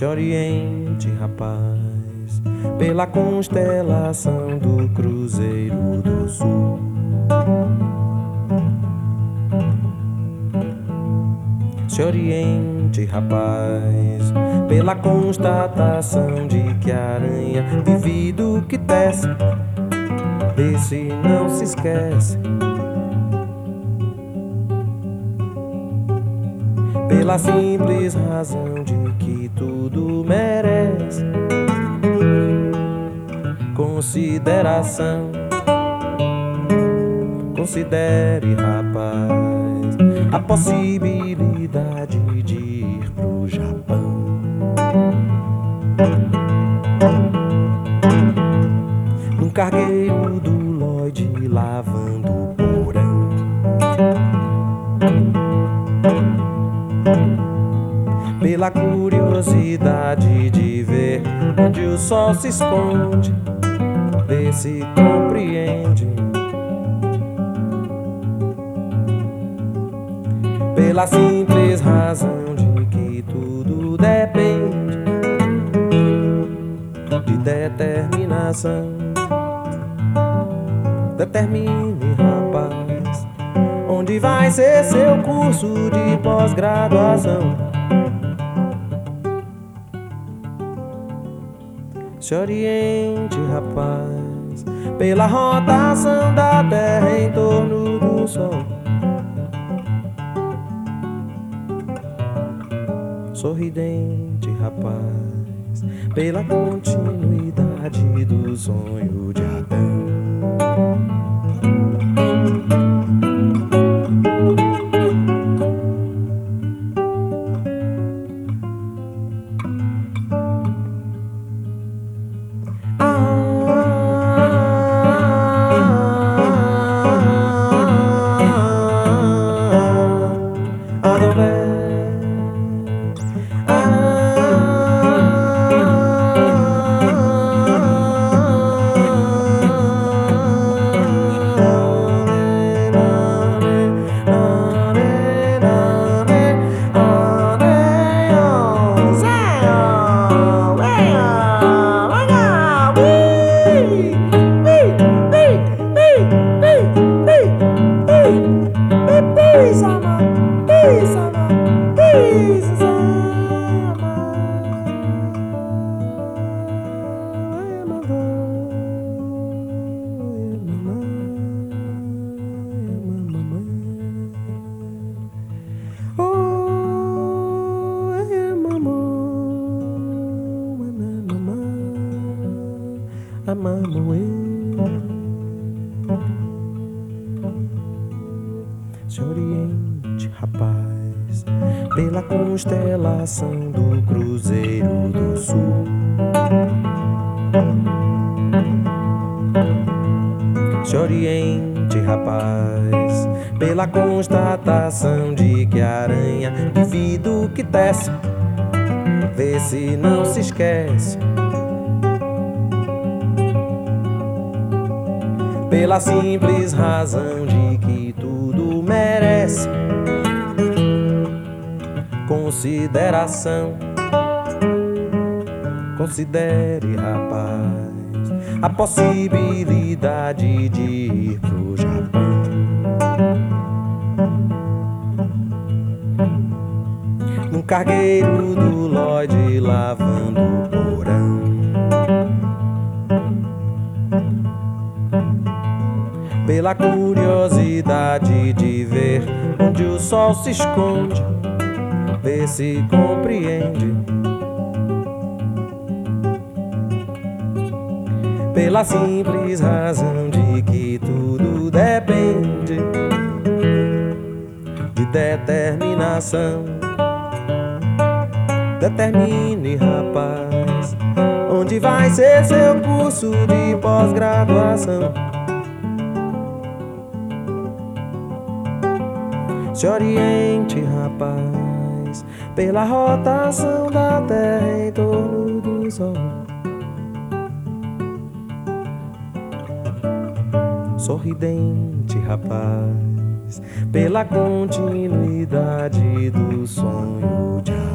Se oriente, rapaz, pela constelação do Cruzeiro do Sul. Se oriente, rapaz, pela constatação de que a aranha vive do que tece, vê se não se esquece. Pela simples razão de que tudo merece consideração. Considere, rapaz, a possibilidade de ir pro Japão. Num cargueiro do Lloyd lavando o porão. Pela curiosidade de ver onde o sol se esconde, vê se compreende. Pela simples razão de que tudo depende de determinação. Determine, rapaz, onde vai ser seu curso de pós-graduação. Se oriente, rapaz, pela rotação da Terra em torno do Sol. Sorridente, rapaz, pela continuidade do sonho de Adão. Se oriente, rapaz, pela constelação do Cruzeiro do Sul. Se oriente, rapaz, pela constatação de que a aranha vive do que tece, vê se não se esquece. Pela simples razão de que tudo merece consideração. Considere, rapaz, a possibilidade de ir pro Japão. Num cargueiro do Lloyd lavando o porão. Pela curiosidade de ver onde o sol se esconde, vê se compreende. Pela simples razão de que tudo depende de determinação. Determine, rapaz, onde vai ser seu curso de pós-graduação. Se oriente, rapaz, pela rotação da Terra em torno do Sol. Sorridente, rapaz, pela continuidade do sonho de